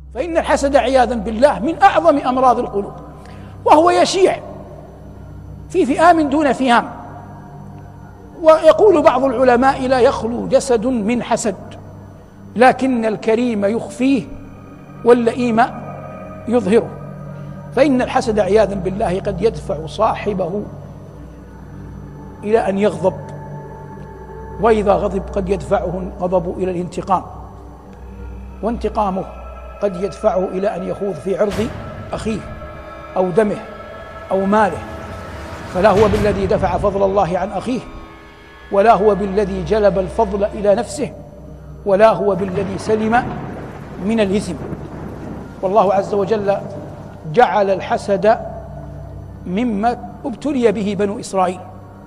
فإن الحسد عياذا بالله من أعظم أمراض القلوب، وهو يشيع في فئام دون فئام. ويقول بعض العلماء: لا يخلو جسد من حسد، لكن الكريم يخفيه واللئيم يظهره. فإن الحسد عياذا بالله قد يدفع صاحبه إلى أن يغضب، وإذا غضب قد يدفعه الغضب إلى الانتقام، وانتقامه قد يدفعه إلى أن يخوض في عرض أخيه أو دمه أو ماله، فلا هو بالذي دفع فضل الله عن أخيه، ولا هو بالذي جلب الفضل إلى نفسه، ولا هو بالذي سلم من الإثم. والله عز وجل جعل الحسد مما ابتلي به بنو إسرائيل،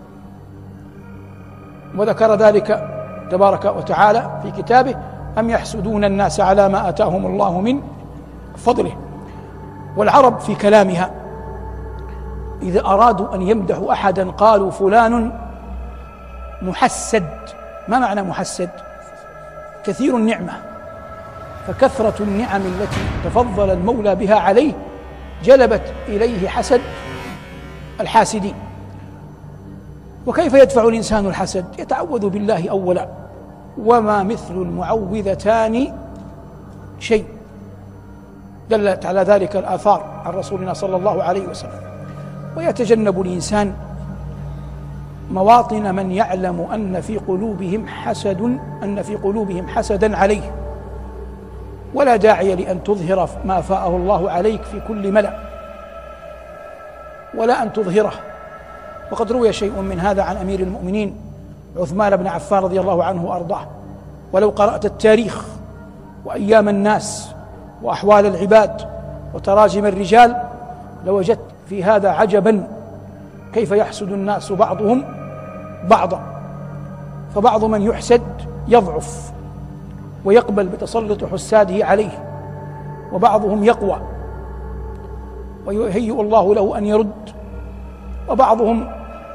وذكر ذلك تبارك وتعالى في كتابه: أم يحسدون الناس على ما آتاهم الله من فضله. والعرب في كلامها إذا أرادوا أن يمدحوا أحدا قالوا: فلان محسد. ما معنى محسد؟ كثير النعمة، فكثرة النعم التي تفضل المولى بها عليه جلبت إليه حسد الحاسدين. وكيف يدفع الإنسان الحسد؟ يتعوذ بالله أولا، وما مثل المعوذتان شيء، دلت على ذلك الآثار عن رسولنا صلى الله عليه وسلم. ويتجنب الإنسان مواطن من يعلم أن في قلوبهم حسدا عليه، ولا داعي لأن تظهر ما فاءه الله عليك في كل ملأ، ولا أن تظهره. وقد روي شيء من هذا عن أمير المؤمنين عثمان بن عفان رضي الله عنه وأرضاه. ولو قرأت التاريخ وأيام الناس وأحوال العباد وتراجم الرجال لوجدت في هذا عجبا، كيف يحسد الناس بعضهم بعضا. فبعض من يحسد يضعف ويقبل بتسلط حساده عليه، وبعضهم يقوى ويهيئ الله له أن يرد، وبعضهم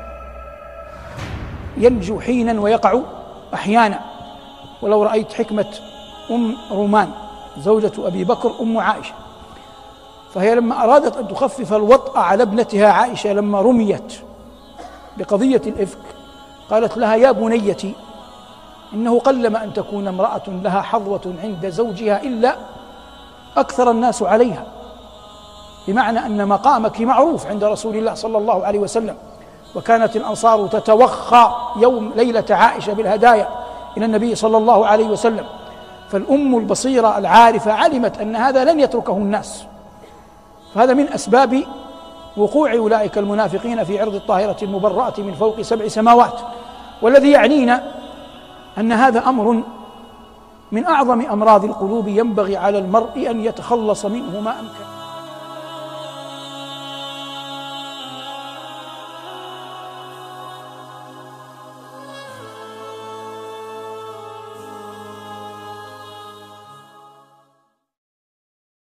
ينجو حينا ويقع أحيانا. ولو رأيت حكمة أم رومان زوجة أبي بكر أم عائشة، فهي لما أرادت أن تخفف الوطأ على ابنتها عائشة لما رميت بقضية الإفك، قالت لها: يا بنيتي، إنه قلما أن تكون امرأة لها حظوة عند زوجها إلا أكثر الناس عليها، بمعنى أن مقامك معروف عند رسول الله صلى الله عليه وسلم. وكانت الأنصار تتوخى ليلة عائشة بالهدايا إلى النبي صلى الله عليه وسلم، فالأم البصيرة العارفة علمت أن هذا لن يتركه الناس. فهذا من أسباب وقوع أولئك المنافقين في عرض الطاهرة المبرأة من فوق 7 سماوات. والذي يعنينا أن هذا أمر من أعظم أمراض القلوب، ينبغي على المرء أن يتخلص منه ما أمكن.